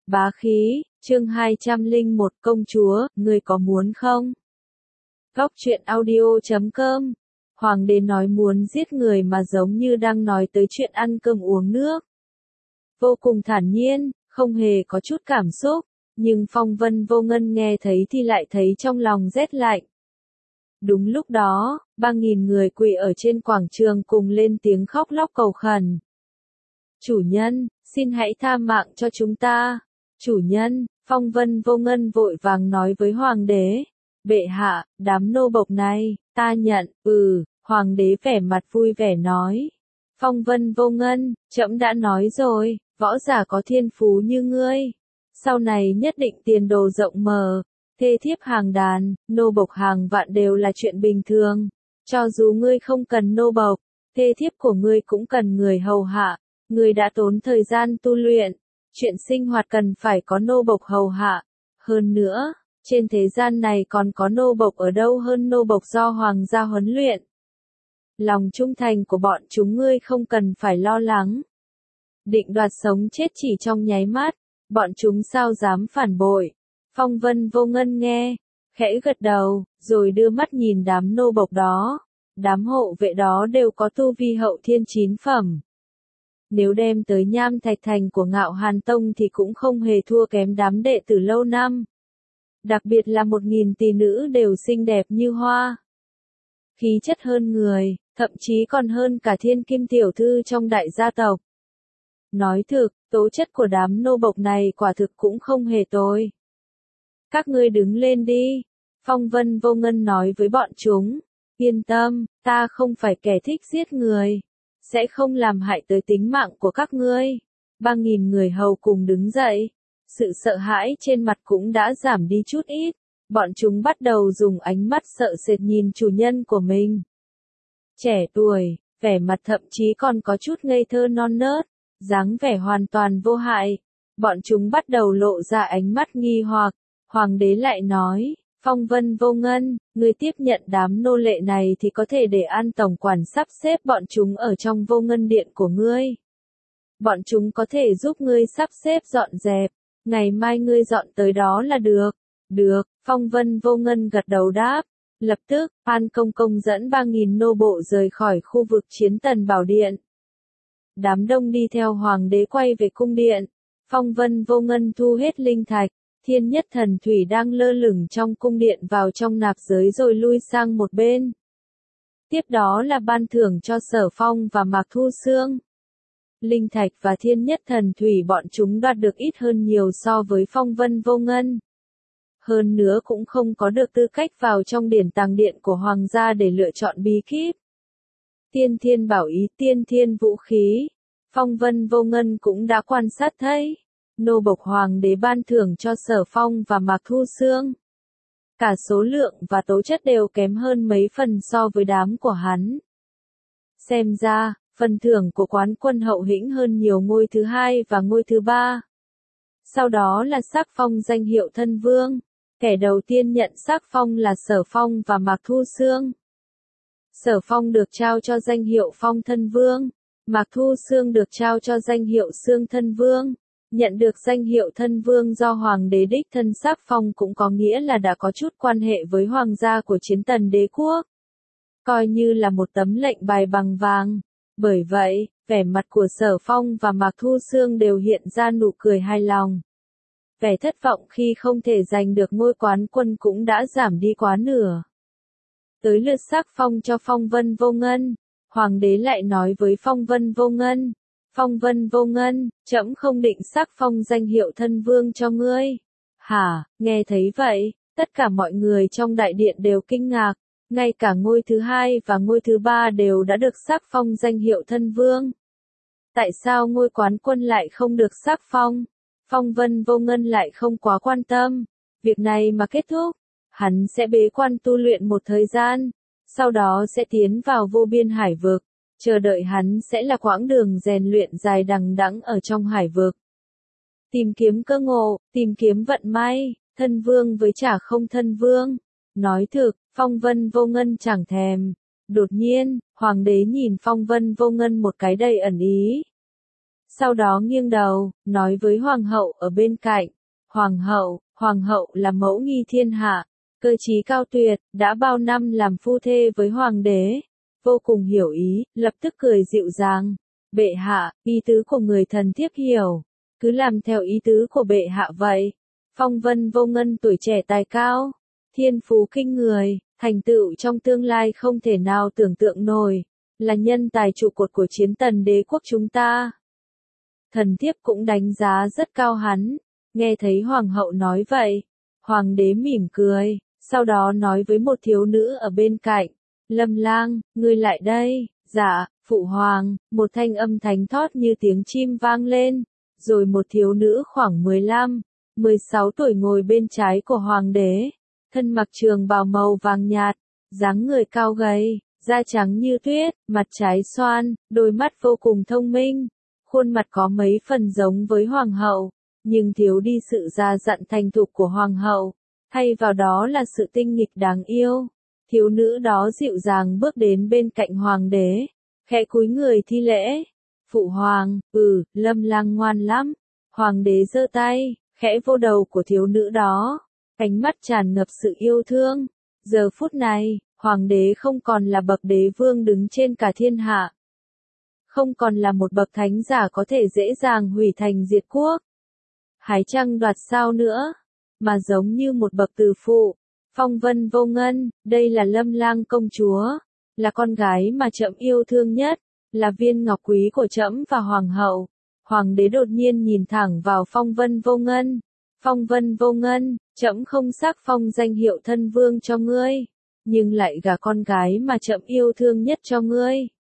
Bá khí, chương 201 công chúa, ngươi có muốn không? Góc truyện audio.com. Hoàng đế nói muốn giết người mà giống như đang nói tới chuyện ăn cơm uống nước. Vô cùng thản nhiên, không hề có chút cảm xúc, nhưng Phong Vân Vô Ngân nghe thấy thì lại thấy trong lòng rét lạnh. Đúng lúc đó, 3.000 người quỳ ở trên quảng trường cùng lên tiếng khóc lóc cầu khẩn. Chủ nhân, xin hãy tha mạng cho chúng ta. Chủ nhân, Phong Vân Vô Ngân vội vàng nói với Hoàng đế. Bệ hạ, đám nô bộc này, ta nhận, Hoàng đế vẻ mặt vui vẻ nói. Phong Vân Vô Ngân, trẫm đã nói rồi, võ giả có thiên phú như ngươi. Sau này nhất định tiền đồ rộng mở, thê thiếp hàng đàn, nô bộc hàng vạn đều là chuyện bình thường. Cho dù ngươi không cần nô bộc, thê thiếp của ngươi cũng cần người hầu hạ. Ngươi đã tốn thời gian tu luyện, chuyện sinh hoạt cần phải có nô bộc hầu hạ. Hơn nữa, trên thế gian này còn có nô bộc ở đâu hơn nô bộc do hoàng gia huấn luyện. Lòng trung thành của bọn chúng ngươi không cần phải lo lắng. Định đoạt sống chết chỉ trong nháy mắt, bọn chúng sao dám phản bội. Phong Vân Vô Ngân nghe, khẽ gật đầu, rồi đưa mắt nhìn đám nô bộc đó. Đám hộ vệ đó đều có tu vi hậu thiên 9 phẩm. Nếu đem tới Nham Thạch Thành của Ngạo Hàn Tông thì cũng không hề thua kém đám đệ tử lâu năm. Đặc biệt là 1.000 tỷ nữ đều xinh đẹp như hoa. Khí chất hơn người, thậm chí còn hơn cả thiên kim tiểu thư trong đại gia tộc. Nói thực, tố chất của đám nô bộc này quả thực cũng không hề tồi. Các ngươi đứng lên đi. Phong Vân Vô Ngân nói với bọn chúng. Yên tâm, ta không phải kẻ thích giết người. Sẽ không làm hại tới tính mạng của các ngươi. 3.000 người hầu cùng đứng dậy. Sự sợ hãi trên mặt cũng đã giảm đi chút ít. Bọn chúng bắt đầu dùng ánh mắt sợ sệt nhìn chủ nhân của mình. Trẻ tuổi, vẻ mặt thậm chí còn có chút ngây thơ non nớt, dáng vẻ hoàn toàn vô hại. Bọn chúng bắt đầu lộ ra ánh mắt nghi hoặc. Hoàng đế lại nói, Phong Vân Vô Ngân, ngươi tiếp nhận đám nô lệ này thì có thể để An tổng quản sắp xếp bọn chúng ở trong Vô Ngân điện của ngươi. Bọn chúng có thể giúp ngươi sắp xếp dọn dẹp, ngày mai ngươi dọn tới đó là được. Được, Phong Vân Vô Ngân gật đầu đáp. Lập tức, An Công Công dẫn 3.000 nô bộ rời khỏi khu vực Chiến Tần Bảo Điện. Đám đông đi theo Hoàng đế quay về cung điện. Phong Vân Vô Ngân thu hết linh thạch. Thiên Nhất Thần Thủy đang lơ lửng trong cung điện vào trong nạp giới rồi lui sang một bên. Tiếp đó là ban thưởng cho Sở Phong và Mạc Thu Xương. Linh thạch và Thiên Nhất Thần Thủy bọn chúng đoạt được ít hơn nhiều so với Phong Vân Vô Ngân. Hơn nữa cũng không có được tư cách vào trong điển tàng điện của Hoàng gia để lựa chọn bí kíp. Tiên Thiên Bảo Ý, Tiên Thiên Vũ Khí. Phong Vân Vô Ngân cũng đã quan sát thấy. Nô bộc Hoàng đế ban thưởng cho Sở Phong và Mạc Thu Xương. Cả số lượng và tố chất đều kém hơn mấy phần so với đám của hắn. Xem ra, phần thưởng của quán quân hậu hĩnh hơn nhiều ngôi thứ 2 và ngôi thứ 3. Sau đó là sắc phong danh hiệu thân vương. Kẻ đầu tiên nhận sắc phong là Sở Phong và Mạc Thu Xương. Sở Phong được trao cho danh hiệu Phong Thân Vương. Mạc Thu Xương được trao cho danh hiệu Xương Thân Vương. Nhận được danh hiệu thân vương do Hoàng đế đích thân sắc phong cũng có nghĩa là đã có chút quan hệ với Hoàng gia của Chiến Tần đế quốc. Coi như là một tấm lệnh bài bằng vàng. Bởi vậy, vẻ mặt của Sở Phong và Mạc Thu Xương đều hiện ra nụ cười hài lòng. Vẻ thất vọng khi không thể giành được ngôi quán quân cũng đã giảm đi quá nửa. Tới lượt sắc phong cho Phong Vân Vô Ngân, Hoàng đế lại nói với Phong Vân Vô Ngân. Phong Vân Vô Ngân, trẫm không định sắc phong danh hiệu thân vương cho ngươi. Hả, nghe thấy vậy, tất cả mọi người trong đại điện đều kinh ngạc, ngay cả ngôi thứ 2 và ngôi thứ 3 đều đã được sắc phong danh hiệu thân vương. Tại sao ngôi quán quân lại không được sắc phong? Phong Vân Vô Ngân lại không quá quan tâm. Việc này mà kết thúc, hắn sẽ bế quan tu luyện một thời gian, sau đó sẽ tiến vào vô biên hải vực. Chờ đợi hắn sẽ là quãng đường rèn luyện dài đằng đẵng ở trong hải vực. Tìm kiếm cơ ngộ, tìm kiếm vận may, thân vương với chả không thân vương. Nói thực, Phong Vân Vô Ngân chẳng thèm. Đột nhiên, Hoàng đế nhìn Phong Vân Vô Ngân một cái đầy ẩn ý. Sau đó nghiêng đầu, nói với hoàng hậu ở bên cạnh. Hoàng hậu là mẫu nghi thiên hạ, cơ trí cao tuyệt, đã bao năm làm phu thê với hoàng đế, vô cùng hiểu ý, lập tức cười dịu dàng. Bệ hạ, ý tứ của người thần thiếp hiểu, cứ làm theo ý tứ của bệ hạ vậy. Phong Vân Vô Ngân tuổi trẻ tài cao, thiên phú kinh người, thành tựu trong tương lai không thể nào tưởng tượng nổi, là nhân tài trụ cột của Chiến Tần đế quốc chúng ta. Thần thiếp cũng đánh giá rất cao hắn. Nghe thấy hoàng hậu nói vậy, hoàng đế mỉm cười, sau đó nói với một thiếu nữ ở bên cạnh, Lâm Lang, ngươi lại đây. Dạ, phụ hoàng. Một thanh âm thánh thót như tiếng chim vang lên, rồi một thiếu nữ khoảng 15, 16 tuổi ngồi bên trái của hoàng đế, thân mặc trường bào màu vàng nhạt, dáng người cao gầy, da trắng như tuyết, mặt trái xoan, đôi mắt vô cùng thông minh, khuôn mặt có mấy phần giống với hoàng hậu, nhưng thiếu đi sự già dặn thành thục của hoàng hậu, thay vào đó là sự tinh nghịch đáng yêu. Thiếu nữ đó dịu dàng bước đến bên cạnh hoàng đế, khẽ cúi người thi lễ. Phụ hoàng, Lâm Lang ngoan lắm. Hoàng đế giơ tay, khẽ vô đầu của thiếu nữ đó, ánh mắt tràn ngập sự yêu thương. Giờ phút này, hoàng đế không còn là bậc đế vương đứng trên cả thiên hạ, không còn là một bậc thánh giả có thể dễ dàng hủy thành diệt quốc, hái trăng đoạt sao nữa, mà giống như một bậc từ phụ. Phong Vân Vô Ngân, đây là Lâm Lang công chúa, là con gái mà trẫm yêu thương nhất, là viên ngọc quý của trẫm và hoàng hậu. Hoàng đế đột nhiên nhìn thẳng vào Phong Vân Vô Ngân. Phong Vân Vô Ngân, trẫm không sắc phong danh hiệu thân vương cho ngươi, nhưng lại gả con gái mà trẫm yêu thương nhất cho ngươi,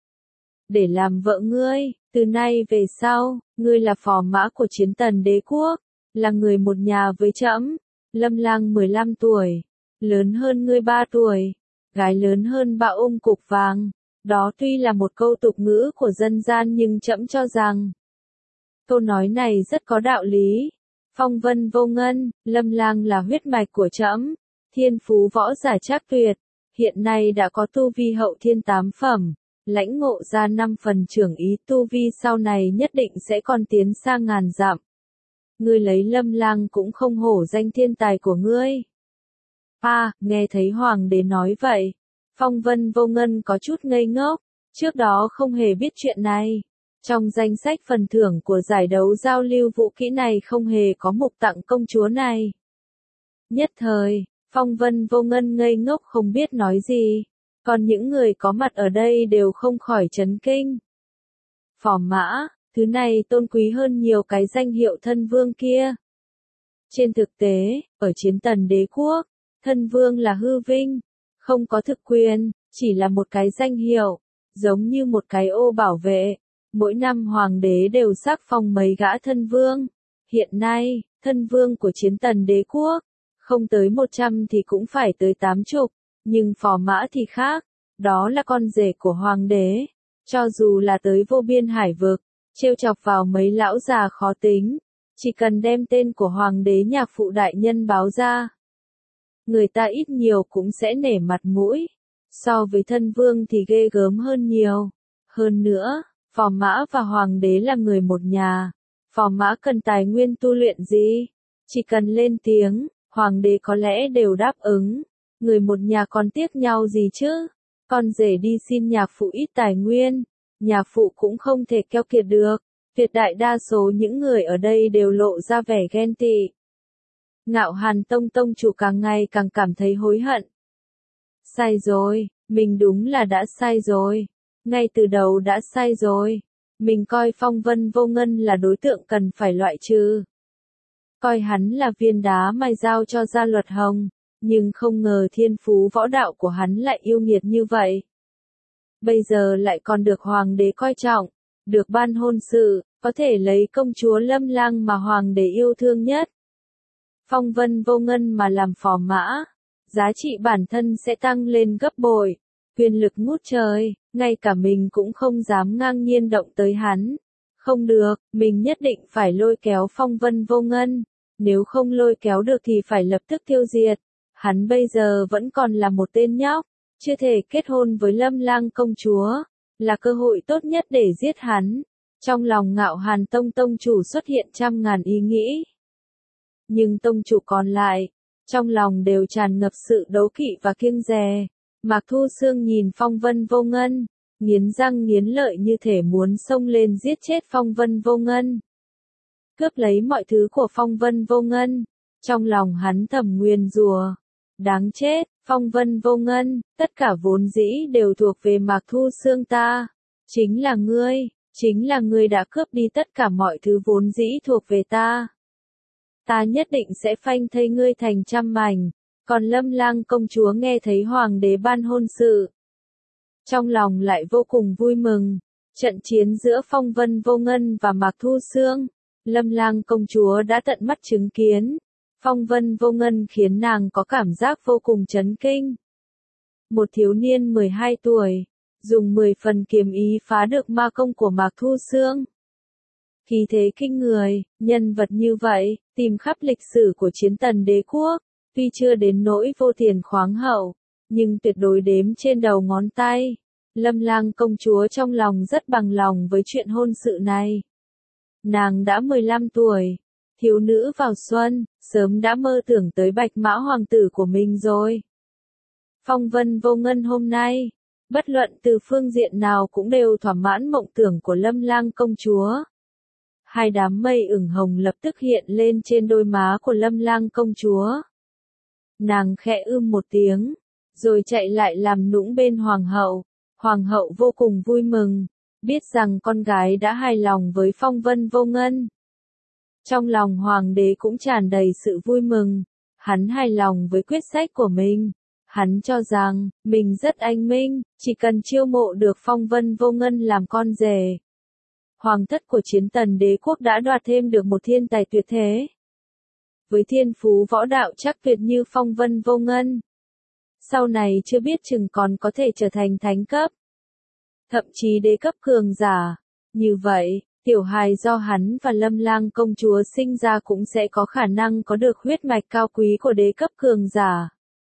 để làm vợ ngươi. Từ nay về sau, ngươi là phò mã của Chiến Tần đế quốc, là người một nhà với trẫm. Lâm Lang 15 tuổi, lớn hơn ngươi 3 tuổi, gái lớn hơn bạo cục vàng. Đó tuy là một câu tục ngữ của dân gian nhưng trẫm cho rằng câu nói này rất có đạo lý. Phong Vân Vô Ngân, Lâm Lang là huyết mạch của trẫm, thiên phú võ giả trác tuyệt, hiện nay đã có tu vi hậu thiên 8 phẩm, lãnh ngộ ra 5 phần trưởng ý, tu vi sau này nhất định sẽ còn tiến xa ngàn dặm. Ngươi lấy Lâm Lang cũng không hổ danh thiên tài của ngươi. Nghe thấy hoàng đế nói vậy, Phong Vân Vô Ngân có chút ngây ngốc, trước đó không hề biết chuyện này. Trong danh sách phần thưởng của giải đấu giao lưu vũ kỹ này không hề có mục tặng công chúa này. Nhất thời, Phong Vân Vô Ngân ngây ngốc không biết nói gì, còn những người có mặt ở đây đều không khỏi chấn kinh. Phò mã, thứ này tôn quý hơn nhiều cái danh hiệu thân vương kia. Trên thực tế, ở Chiến Tần đế quốc, thân vương là hư vinh, không có thực quyền, chỉ là một cái danh hiệu, giống như một cái ô bảo vệ. Mỗi năm hoàng đế đều sắc phong mấy gã thân vương. Hiện nay, thân vương của Chiến Tần đế quốc, không tới 100 thì cũng phải tới 80, nhưng phò mã thì khác, đó là con rể của hoàng đế. Cho dù là tới vô biên hải vực, trêu chọc vào mấy lão già khó tính, chỉ cần đem tên của hoàng đế nhạc phụ đại nhân báo ra, người ta ít nhiều cũng sẽ nể mặt mũi. So với thân vương thì ghê gớm hơn nhiều. Hơn nữa, phò mã và hoàng đế là người một nhà. Phò mã cần tài nguyên tu luyện gì? Chỉ cần lên tiếng, hoàng đế có lẽ đều đáp ứng. Người một nhà còn tiếc nhau gì chứ? Con rể đi xin nhạc phụ ít tài nguyên, nhạc phụ cũng không thể keo kiệt được. Tuyệt đại đa số những người ở đây đều lộ ra vẻ ghen tị. Ngạo Hàn Tông tông chủ càng ngày càng cảm thấy hối hận. Sai rồi, mình đúng là đã sai rồi. Ngay từ đầu đã sai rồi. Mình coi Phong Vân Vô Ngân là đối tượng cần phải loại trừ. Coi hắn là viên đá mài dao cho ra luật hồng. Nhưng không ngờ thiên phú võ đạo của hắn lại yêu nghiệt như vậy. Bây giờ lại còn được hoàng đế coi trọng, được ban hôn sự, có thể lấy công chúa Lâm Lang mà hoàng đế yêu thương nhất. Phong Vân Vô Ngân mà làm phò mã, giá trị bản thân sẽ tăng lên gấp bội, quyền lực ngút trời, ngay cả mình cũng không dám ngang nhiên động tới hắn. Không được, mình nhất định phải lôi kéo Phong Vân Vô Ngân, nếu không lôi kéo được thì phải lập tức tiêu diệt. Hắn bây giờ vẫn còn là một tên nhóc, chưa thể kết hôn với Lâm Lang công chúa, là cơ hội tốt nhất để giết hắn. Trong lòng Ngạo Hàn Tông tông chủ xuất hiện trăm ngàn ý nghĩ. Nhưng tông chủ còn lại, trong lòng đều tràn ngập sự đố kỵ và kiêng dè. Mạc Thu Xương nhìn Phong Vân Vô Ngân, nghiến răng nghiến lợi như thể muốn xông lên giết chết Phong Vân Vô Ngân. Cướp lấy mọi thứ của Phong Vân Vô Ngân, trong lòng hắn thầm nguyền rủa, đáng chết, Phong Vân Vô Ngân, tất cả vốn dĩ đều thuộc về Mạc Thu Xương ta, chính là ngươi đã cướp đi tất cả mọi thứ vốn dĩ thuộc về ta. Ta nhất định sẽ phanh thây ngươi thành trăm mảnh. Còn Lâm Lang công chúa nghe thấy hoàng đế ban hôn sự, trong lòng lại vô cùng vui mừng. Trận chiến giữa Phong Vân Vô Ngân và Mạc Thu Xương, Lâm Lang công chúa đã tận mắt chứng kiến. Phong Vân Vô Ngân khiến nàng có cảm giác vô cùng chấn kinh. Một thiếu niên 12 tuổi, dùng 10 phần kiếm ý phá được ma công của Mạc Thu Xương. Khí thế kinh người, nhân vật như vậy, tìm khắp lịch sử của chiến tần đế quốc, tuy chưa đến nỗi vô tiền khoáng hậu, nhưng tuyệt đối đếm trên đầu ngón tay. Lâm Lang công chúa trong lòng rất bằng lòng với chuyện hôn sự này. Nàng đã 15 tuổi, thiếu nữ vào xuân, sớm đã mơ tưởng tới bạch mã hoàng tử của mình rồi. Phong Vân Vô Ngân hôm nay, bất luận từ phương diện nào cũng đều thỏa mãn mộng tưởng của Lâm Lang công chúa. Hai đám mây ửng hồng lập tức hiện lên trên đôi má của Lâm Lang công chúa. Nàng khẽ một tiếng, rồi chạy lại làm nũng bên hoàng hậu. Hoàng hậu vô cùng vui mừng, biết rằng con gái đã hài lòng với Phong Vân Vô Ngân. Trong lòng hoàng đế cũng tràn đầy sự vui mừng, hắn hài lòng với quyết sách của mình. Hắn cho rằng, mình rất anh minh, chỉ cần chiêu mộ được Phong Vân Vô Ngân làm con rể. Hoàng thất của chiến tần đế quốc đã đoạt thêm được một thiên tài tuyệt thế. Với thiên phú võ đạo chắc tuyệt như Phong Vân Vô Ngân, sau này chưa biết chừng còn có thể trở thành thánh cấp, thậm chí đế cấp cường giả. Như vậy, tiểu hài do hắn và Lâm Lang công chúa sinh ra cũng sẽ có khả năng có được huyết mạch cao quý của đế cấp cường giả.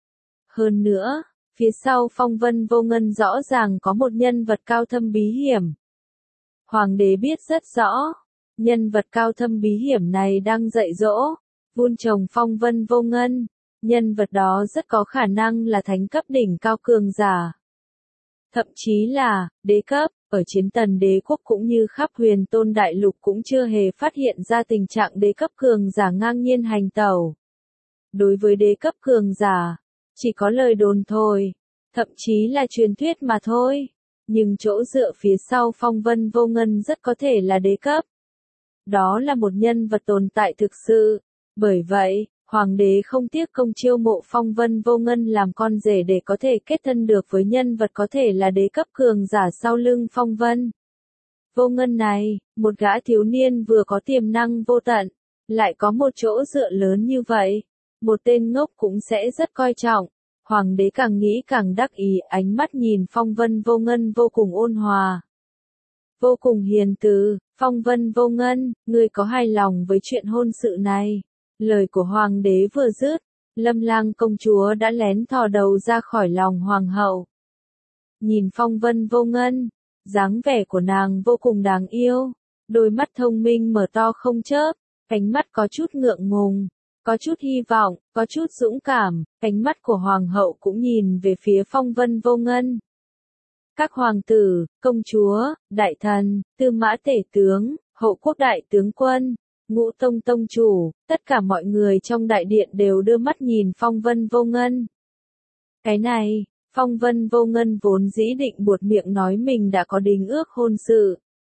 Hơn nữa, phía sau Phong Vân Vô Ngân rõ ràng có một nhân vật cao thâm bí hiểm. Hoàng đế biết rất rõ, nhân vật cao thâm bí hiểm này đang dạy dỗ, vun trồng Phong Vân Vô Ngân. Nhân vật đó rất có khả năng là thánh cấp đỉnh cao cường giả. Thậm chí là, đế cấp, ở chiến tần đế quốc cũng như khắp huyền tôn đại lục cũng chưa hề phát hiện ra tình trạng đế cấp cường giả ngang nhiên hành tẩu. Đối với đế cấp cường giả, chỉ có lời đồn thôi, thậm chí là truyền thuyết mà thôi. Nhưng chỗ dựa phía sau Phong Vân Vô Ngân rất có thể là đế cấp. Đó là một nhân vật tồn tại thực sự. Bởi vậy, hoàng đế không tiếc công chiêu mộ Phong Vân Vô Ngân làm con rể để có thể kết thân được với nhân vật có thể là đế cấp cường giả sau lưng Phong Vân Vô Ngân này. Một gã thiếu niên vừa có tiềm năng vô tận, lại có một chỗ dựa lớn như vậy. Một tên ngốc cũng sẽ rất coi trọng. Hoàng đế càng nghĩ càng đắc ý, ánh mắt nhìn Phong Vân Vô Ngân vô cùng ôn hòa, vô cùng hiền từ. Phong Vân Vô Ngân, ngươi có hài lòng với chuyện hôn sự này? Lời của hoàng đế vừa dứt, Lâm Lang công chúa đã lén thò đầu ra khỏi lòng hoàng hậu. Nhìn Phong Vân Vô Ngân, dáng vẻ của nàng vô cùng đáng yêu, đôi mắt thông minh mở to không chớp, ánh mắt có chút ngượng ngùng, có chút hy vọng, có chút dũng cảm. Ánh mắt của hoàng hậu cũng nhìn về phía Phong Vân Vô Ngân. Các hoàng tử, công chúa, đại thần, tư mã tể tướng, hậu quốc đại tướng quân, ngũ tông tông chủ, tất cả mọi người trong đại điện đều đưa mắt nhìn Phong Vân Vô Ngân. Cái này, Phong Vân Vô Ngân vốn dĩ định buột miệng nói mình đã có đính ước hôn sự.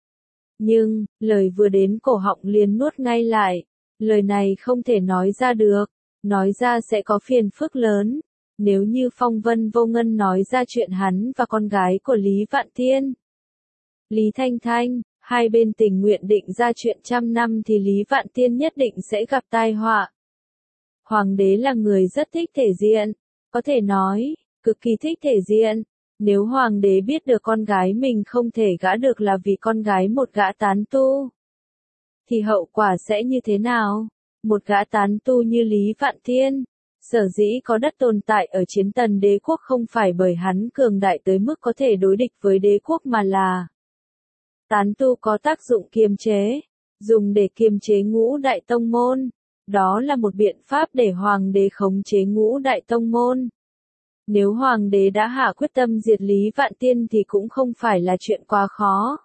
Nhưng, lời vừa đến cổ họng liền nuốt ngay lại. Lời này không thể nói ra được, nói ra sẽ có phiền phức lớn. Nếu như Phong Vân Vô Ngân nói ra chuyện hắn và con gái của Lý Vạn Tiên, Lý Thanh Thanh, hai bên tình nguyện định ra chuyện trăm năm thì Lý Vạn Tiên nhất định sẽ gặp tai họa. Hoàng đế là người rất thích thể diện, có thể nói, cực kỳ thích thể diện. Nếu hoàng đế biết được con gái mình không thể gả được là vì con gái một gã tán tu, thì hậu quả sẽ như thế nào? Một gã tán tu như Lý Vạn Tiên, sở dĩ có đất tồn tại ở chiến tần đế quốc không phải bởi hắn cường đại tới mức có thể đối địch với đế quốc mà là Tán tu có tác dụng kiềm chế, dùng để kiềm chế ngũ đại tông môn. Đó là một biện pháp để hoàng đế khống chế ngũ đại tông môn. Nếu hoàng đế đã hạ quyết tâm diệt Lý Vạn Tiên thì cũng không phải là chuyện quá khó.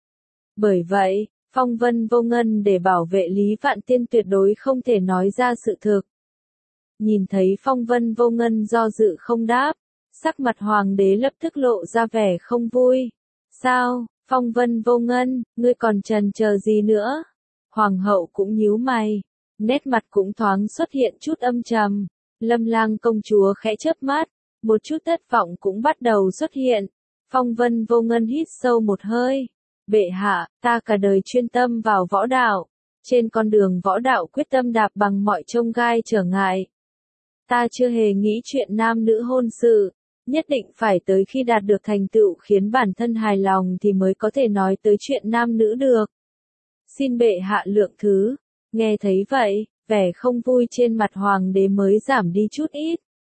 Bởi vậy, Phong Vân Vô Ngân để bảo vệ Lý Vạn Tiên tuyệt đối không thể nói ra sự thực. Nhìn thấy Phong Vân Vô Ngân do dự không đáp, sắc mặt hoàng đế lập tức lộ ra vẻ không vui. Sao, Phong Vân Vô Ngân, ngươi còn chần chờ gì nữa? Hoàng hậu cũng nhíu mày, nét mặt cũng thoáng xuất hiện chút âm trầm. Lâm Lang công chúa khẽ chớp mắt, một chút thất vọng cũng bắt đầu xuất hiện. Phong Vân Vô Ngân hít sâu một hơi. Bệ hạ, ta cả đời chuyên tâm vào võ đạo. Trên con đường võ đạo quyết tâm đạp bằng mọi chông gai trở ngại. Ta chưa hề nghĩ chuyện nam nữ hôn sự. Nhất định phải tới khi đạt được thành tựu khiến bản thân hài lòng thì mới có thể nói tới chuyện nam nữ được. Xin bệ hạ lượng thứ. Nghe thấy vậy, vẻ không vui trên mặt hoàng đế mới giảm đi chút ít.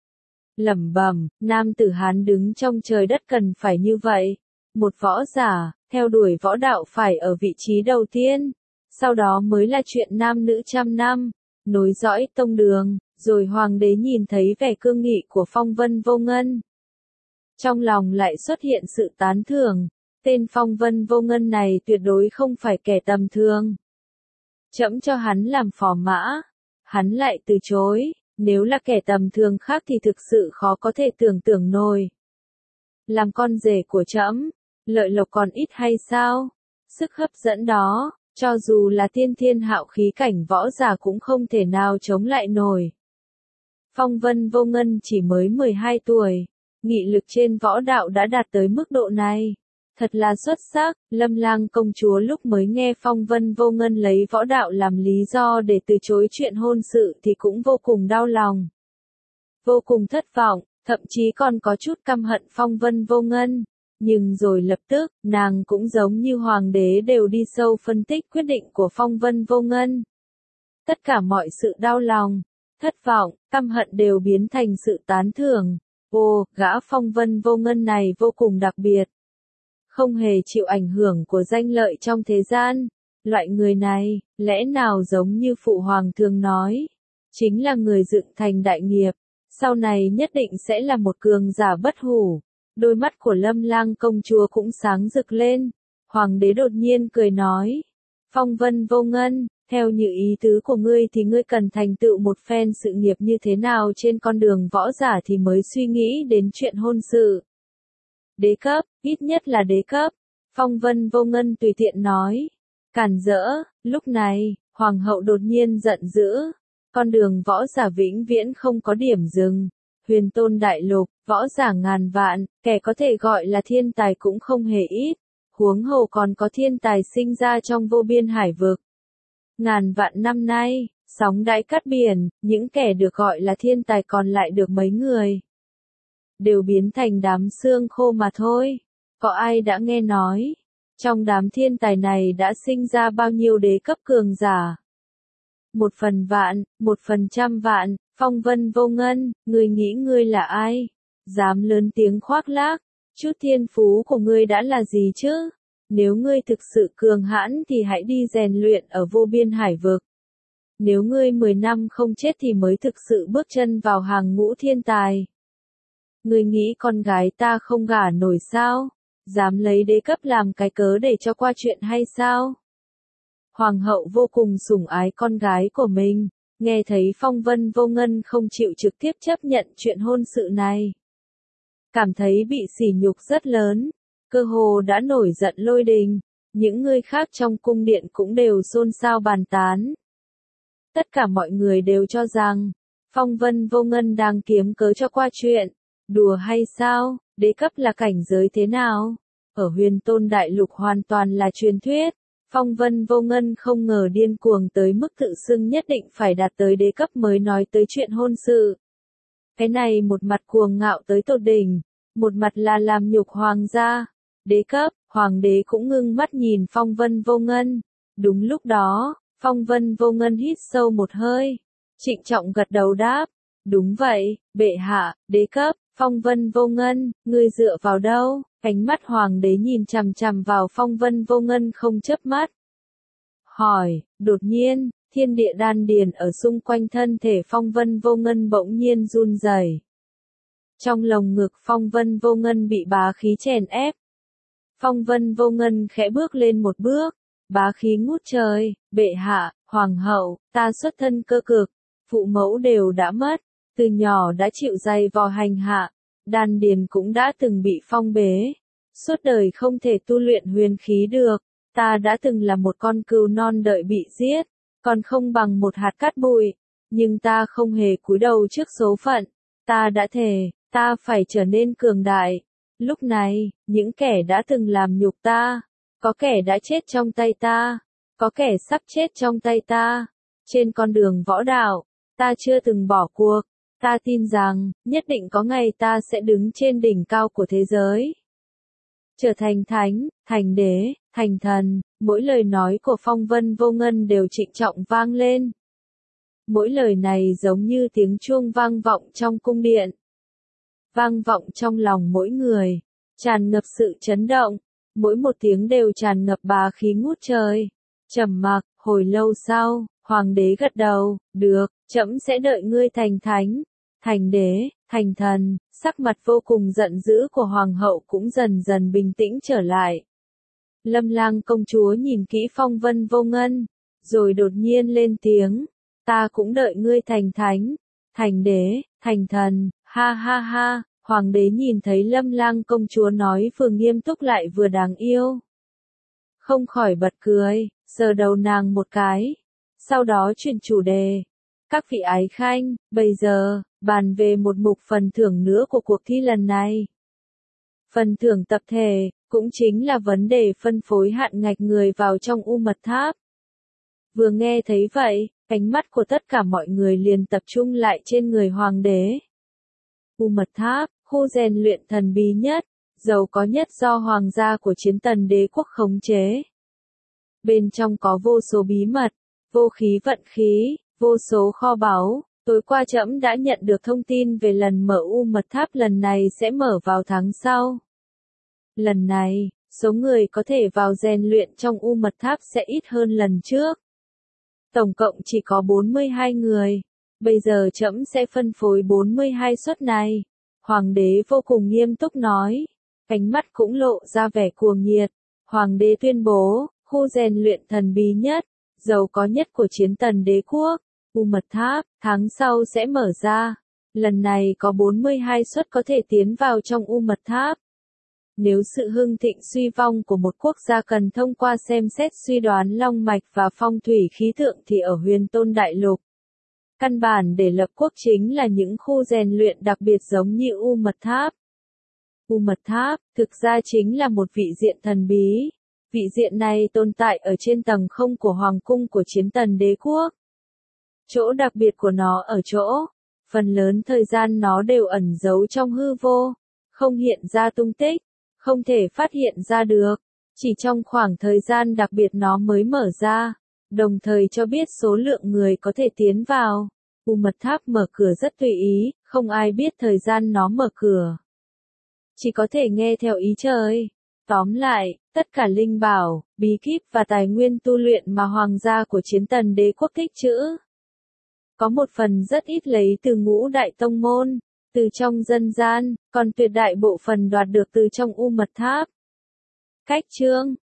Lẩm bẩm, nam tử Hán đứng trong trời đất cần phải như vậy. Một võ giả, theo đuổi võ đạo phải ở vị trí đầu tiên. Sau đó mới là chuyện nam nữ trăm năm, nối dõi tông đường. Rồi hoàng đế nhìn thấy vẻ cương nghị của Phong Vân Vô Ngân. Trong lòng lại xuất hiện sự tán thưởng. Tên Phong Vân Vô Ngân này tuyệt đối không phải kẻ tầm thường. Trẫm cho hắn làm phò mã. Hắn lại từ chối. Nếu là kẻ tầm thường khác thì thực sự khó có thể tưởng tượng nổi. Làm con rể của trẫm, lợi lộc còn ít hay sao? Sức hấp dẫn đó, cho dù là tiên thiên hạo khí cảnh võ giả cũng không thể nào chống lại nổi. Phong Vân Vô Ngân chỉ mới 12 tuổi, nghị lực trên võ đạo đã đạt tới mức độ này. Thật là xuất sắc. Lâm Lang công chúa lúc mới nghe Phong Vân Vô Ngân lấy võ đạo làm lý do để từ chối chuyện hôn sự thì cũng vô cùng đau lòng. Vô cùng thất vọng, thậm chí còn có chút căm hận Phong Vân Vô Ngân. Nhưng rồi lập tức, nàng cũng giống như hoàng đế đều đi sâu phân tích quyết định của Phong Vân Vô Ngân. Tất cả mọi sự đau lòng, thất vọng, căm hận đều biến thành sự tán thưởng. Ồ, gã Phong Vân Vô Ngân này vô cùng đặc biệt. Không hề chịu ảnh hưởng của danh lợi trong thế gian. Loại người này, lẽ nào giống như phụ hoàng thường nói, chính là người dựng thành đại nghiệp, sau này nhất định sẽ là một cường giả bất hủ. Đôi mắt của Lâm Lang công chúa cũng sáng rực lên. Hoàng đế đột nhiên cười nói, Phong Vân Vô Ngân, theo như ý tứ của ngươi thì ngươi cần thành tựu một phen sự nghiệp như thế nào trên con đường võ giả thì mới suy nghĩ đến chuyện hôn sự. Đế cấp, ít nhất là đế cấp. Phong Vân Vô Ngân tùy tiện nói. Cản rỡ, lúc này, hoàng hậu đột nhiên giận dữ. Con đường võ giả vĩnh viễn không có điểm dừng. Huyền Tôn đại lục, võ giả ngàn vạn, kẻ có thể gọi là thiên tài cũng không hề ít. Huống hồ còn có thiên tài sinh ra trong vô biên hải vực. Ngàn vạn năm nay, sóng đáy cát biển, những kẻ được gọi là thiên tài còn lại được mấy người. Đều biến thành đám xương khô mà thôi. Có ai đã nghe nói, trong đám thiên tài này đã sinh ra bao nhiêu đế cấp cường giả? 1/100000, 1/100.000, Phong Vân Vô Ngân, ngươi nghĩ ngươi là ai? Dám lớn tiếng khoác lác, chút thiên phú của ngươi đã là gì chứ? Nếu ngươi thực sự cường hãn thì hãy đi rèn luyện ở vô biên hải vực. Nếu ngươi 10 năm không chết thì mới thực sự bước chân vào hàng ngũ thiên tài. Ngươi nghĩ con gái ta không gả nổi sao? Dám lấy đế cấp làm cái cớ để cho qua chuyện hay sao? Hoàng hậu vô cùng sủng ái con gái của mình, nghe thấy Phong Vân Vô Ngân không chịu trực tiếp chấp nhận chuyện hôn sự này. Cảm thấy bị sỉ nhục rất lớn, cơ hồ đã nổi giận lôi đình, những người khác trong cung điện cũng đều xôn xao bàn tán. Tất cả mọi người đều cho rằng, Phong Vân Vô Ngân đang kiếm cớ cho qua chuyện. Đùa hay sao, đế cấp là cảnh giới thế nào? Ở Huyền Tôn đại lục hoàn toàn là truyền thuyết. Phong Vân Vô Ngân không ngờ điên cuồng tới mức tự xưng nhất định phải đạt tới đế cấp mới nói tới chuyện hôn sự. Cái này một mặt cuồng ngạo tới tột đỉnh, một mặt là làm nhục hoàng gia. Đế cấp, hoàng đế cũng ngưng mắt nhìn Phong Vân Vô Ngân. Đúng lúc đó, Phong Vân Vô Ngân hít sâu một hơi, trịnh trọng gật đầu đáp. Đúng vậy, bệ hạ, đế cấp. Phong Vân Vô Ngân, ngươi dựa vào đâu? Ánh mắt hoàng đế nhìn chằm chằm vào Phong Vân Vô Ngân không chớp mắt. Hỏi, đột nhiên, thiên địa đan điền ở xung quanh thân thể Phong Vân Vô Ngân bỗng nhiên run rẩy. Trong lồng ngực Phong Vân Vô Ngân bị bá khí chèn ép. Phong Vân Vô Ngân khẽ bước lên một bước, bá khí ngút trời, bệ hạ, hoàng hậu, ta xuất thân cơ cực, phụ mẫu đều đã mất, từ nhỏ đã chịu dày vò hành hạ, đan điền cũng đã từng bị phong bế, suốt đời không thể tu luyện huyền khí được, ta đã từng là một con cừu non đợi bị giết, còn không bằng một hạt cát bụi, nhưng ta không hề cúi đầu trước số phận, ta đã thề, ta phải trở nên cường đại. Lúc này, những kẻ đã từng làm nhục ta, có kẻ đã chết trong tay ta, có kẻ sắp chết trong tay ta. Trên con đường võ đạo, ta chưa từng bỏ cuộc, ta tin rằng, nhất định có ngày ta sẽ đứng trên đỉnh cao của thế giới. Trở thành thánh, thành đế, thành thần, mỗi lời nói của Phong Vân Vô Ngân đều trịnh trọng vang lên. Mỗi lời này giống như tiếng chuông vang vọng trong cung điện. Vang vọng trong lòng mỗi người, tràn ngập sự chấn động, mỗi một tiếng đều tràn ngập bá khí ngút trời. Trầm mặc, hồi lâu sau, hoàng đế gật đầu, được, trẫm sẽ đợi ngươi thành thánh, thành đế, thành thần, sắc mặt vô cùng giận dữ của hoàng hậu cũng dần dần bình tĩnh trở lại. Lâm Lang công chúa nhìn kỹ Phong Vân Vô Ngân, rồi đột nhiên lên tiếng, ta cũng đợi ngươi thành thánh, thành đế, thành thần. Ha ha ha, hoàng đế nhìn thấy Lâm Lang công chúa nói vừa nghiêm túc lại vừa đáng yêu. Không khỏi bật cười, sờ đầu nàng một cái. Sau đó chuyển chủ đề. Các vị ái khanh, bây giờ, bàn về một mục phần thưởng nữa của cuộc thi lần này. Phần thưởng tập thể, cũng chính là vấn đề phân phối hạn ngạch người vào trong U Mật Tháp. Vừa nghe thấy vậy, ánh mắt của tất cả mọi người liền tập trung lại trên người hoàng đế. U Mật Tháp, khu rèn luyện thần bí nhất, giàu có nhất do hoàng gia của Chiến Tần Đế quốc khống chế. Bên trong có vô số bí mật, vô khí vận khí, vô số kho báu. Tối qua trẫm đã nhận được thông tin về lần mở U Mật Tháp lần này sẽ mở vào tháng sau. Lần này, số người có thể vào rèn luyện trong U Mật Tháp sẽ ít hơn lần trước. Tổng cộng chỉ có 42 người. Bây giờ trẫm sẽ phân phối 42 suất này. Hoàng đế vô cùng nghiêm túc nói. Ánh mắt cũng lộ ra vẻ cuồng nhiệt. Hoàng đế tuyên bố, khu rèn luyện thần bí nhất, giàu có nhất của Chiến Tần Đế quốc, U Mật Tháp, tháng sau sẽ mở ra. Lần này có 42 suất có thể tiến vào trong U Mật Tháp. Nếu sự hưng thịnh suy vong của một quốc gia cần thông qua xem xét suy đoán long mạch và phong thủy khí tượng thì ở Huyền Tôn Đại Lục. Căn bản để lập quốc chính là những khu rèn luyện đặc biệt giống như U Mật Tháp. U Mật Tháp, thực ra chính là một vị diện thần bí. Vị diện này tồn tại ở trên tầng không của Hoàng cung của Chiến Tần Đế quốc. Chỗ đặc biệt của nó ở chỗ, phần lớn thời gian nó đều ẩn giấu trong hư vô, không hiện ra tung tích, không thể phát hiện ra được. Chỉ trong khoảng thời gian đặc biệt nó mới mở ra, đồng thời cho biết số lượng người có thể tiến vào. U Mật Tháp mở cửa rất tùy ý, không ai biết thời gian nó mở cửa. Chỉ có thể nghe theo ý trời. Tóm lại, tất cả linh bảo, bí kíp và tài nguyên tu luyện mà hoàng gia của Chiến Tần Đế quốc tích trữ. Có một phần rất ít lấy từ ngũ đại tông môn, từ trong dân gian, còn tuyệt đại bộ phần đoạt được từ trong U Mật Tháp. Cách chương